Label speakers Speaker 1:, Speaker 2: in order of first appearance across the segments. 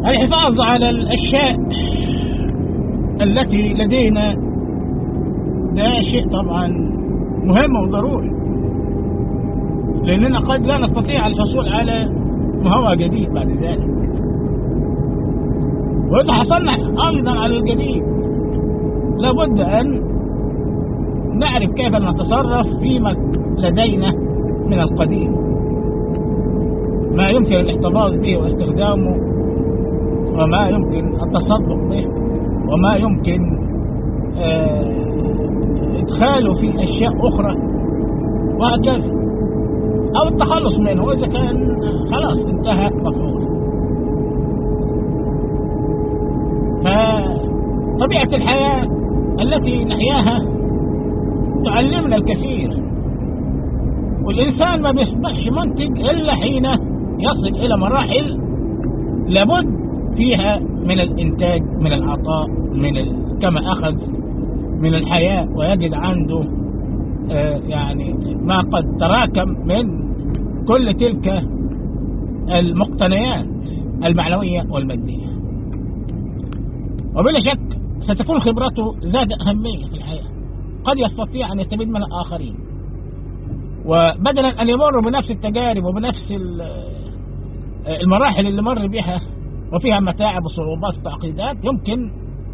Speaker 1: الحفاظ على الأشياء التي لدينا ده شيء طبعا مهم وضروري، لأننا قد لا نستطيع الحصول على ما هو جديد بعد ذلك. وإذا حصلنا أيضا على الجديد لابد أن نعرف كيف نتصرف فيما لدينا من القديم، ما يمكن الاحتفاظ به واستخدامه، وما يمكن التصدق به، وما يمكن إدخاله في أشياء أخرى وهكذا، أو التخلص منه إذا كان خلاص انتهى مفعول. فطبيعة الحياة التي نحياها تعلمنا الكثير، والإنسان ما بيصبحش منتج إلا حين يصل إلى مراحل لابد فيها من الإنتاج، من العطاء، كما أخذ من الحياة، ويجد عنده يعني ما قد تراكم من كل تلك المقتنيات المعنوية والمادية. وبلا شك ستكون خبرته ذات أهمية في الحياة، قد يستطيع أن يستفيد منها الآخرين، وبدلا أن يمروا بنفس التجارب وبنفس المراحل اللي مر بها وفيها متاعب وصعوبات وتعقيدات، يمكن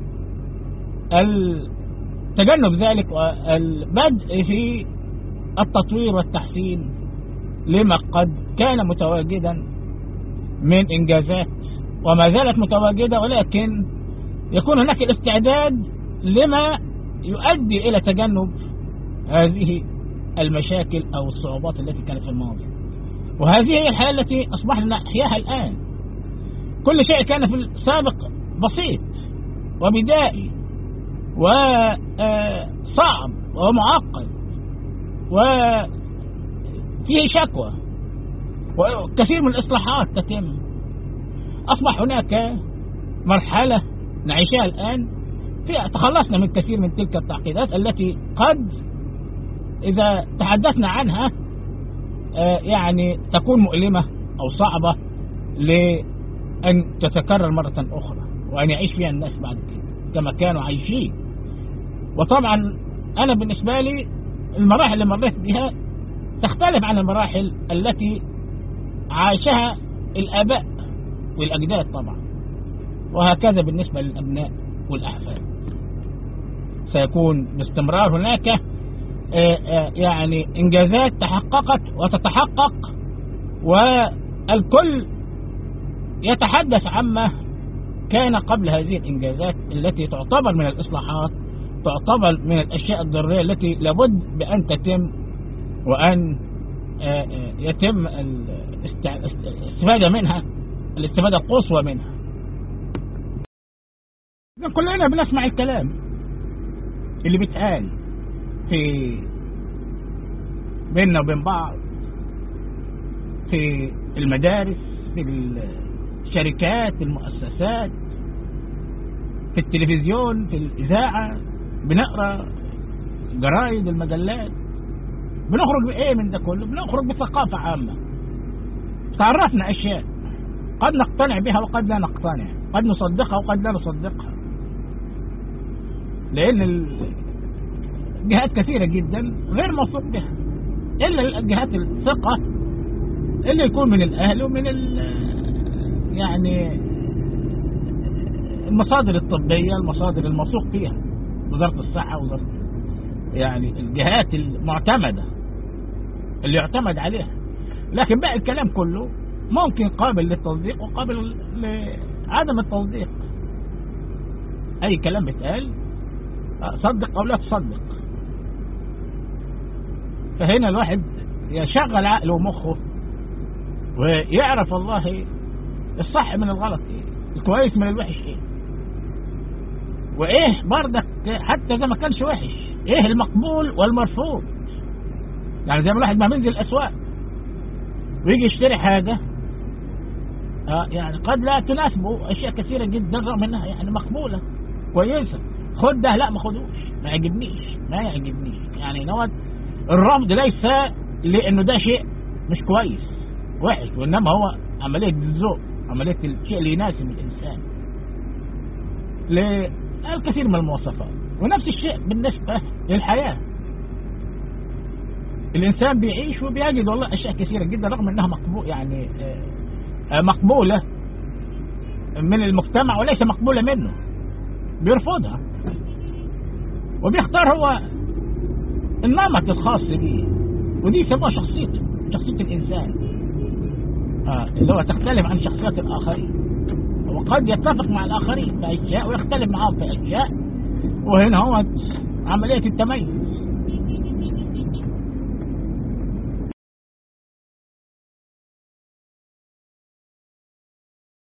Speaker 1: تجنب ذلك والبدء في التطوير والتحسين لما قد كان متواجدا من إنجازات وما زالت متواجدة، ولكن يكون هناك الاستعداد لما يؤدي إلى تجنب هذه المشاكل أو الصعوبات التي كانت في الماضي. وهذه هي الحياة التي أصبحنا نحياها الآن. كل شيء كان في السابق بسيط وبدائي وصعب ومعقد وفيه شكوى وكثير من الإصلاحات تتم. أصبح هناك مرحلة نعيشها الآن فيها تخلصنا من كثير من تلك التعقيدات التي قد إذا تحدثنا عنها يعني تكون مؤلمة أو صعبة لأن تتكرر مرة أخرى، وأن يعيش فيها الناس بعد كده كما كانوا عايشين. وطبعا أنا بالنسبة لي المراحل اللي مريت بها تختلف عن المراحل التي عاشها الآباء والأجداد طبعا، وهكذا بالنسبة للأبناء والأحفاد. سيكون باستمرار هناك يعني إنجازات تحققت وتتحقق، والكل يتحدث عما كان قبل هذه الإنجازات التي تعتبر من الإصلاحات، تعتبر من الأشياء الضرورية التي لابد بأن تتم وأن يتم الاستفادة منها، الاستفادة القصوى منها. كلنا بنسمع الكلام اللي بيتقال في بيننا وبين بعض، في المدارس، في الشركات، في المؤسسات، في التلفزيون، في الإذاعة، بنقرأ جرائد، المجلات. بنخرج بإيه من ده كله؟ بنخرج بثقافة عامة. تعرفنا أشياء قد نقتنع بها وقد لا نقتنع، قد نصدقها وقد لا نصدقها، لأن جهات كثيرة جدا غير موثوق بها إلا الجهات الثقة اللي يكون من الأهل ومن يعني المصادر الطبية، المصادر الموثوق فيها، وزارة الصحة، وزارة يعني الجهات المعتمدة اللي يعتمد عليها. لكن بقى الكلام كله ممكن قابل للتصديق وقابل لعدم التصديق. أي كلام بيتقال صدق أو لا تصدق. فهنا الواحد يشغل عقله ومخه ويعرف والله الصح من الغلط ايه، الكويس من الوحش ايه، وايه برضك حتى اذا ما كانش وحش ايه المقبول والمرفوض. يعني زي ما الواحد ما بينزل الاسواق ويجي يشتري حاجة يعني قد لا تناسبه اشياء كثيرة جدا رغم انها يعني مقبولة كويسة، خد ده لا ما خدوش، ما يعجبنيش. يعني نوع الرفض ليس لانه ده شيء مش كويس وحش، وانما هو عملية الذوق، عملية الشيء اللي يناسب الانسان. للكثير من المواصفات. ونفس الشيء بالنسبة للحياة، الإنسان بيعيش وبيجد والله أشياء كثيرة جدا رغم أنها مقبولة من المجتمع وليس مقبولة منه، بيرفضها وبيختار هو النمط الخاص به، ودي يسموها شخصية الإنسان، اللي هو تختلف عن شخصيات الآخرين، وقد يتفق مع الآخرين في أشياء ويختلف معهم في أشياء، وهنا هو عملية التميز.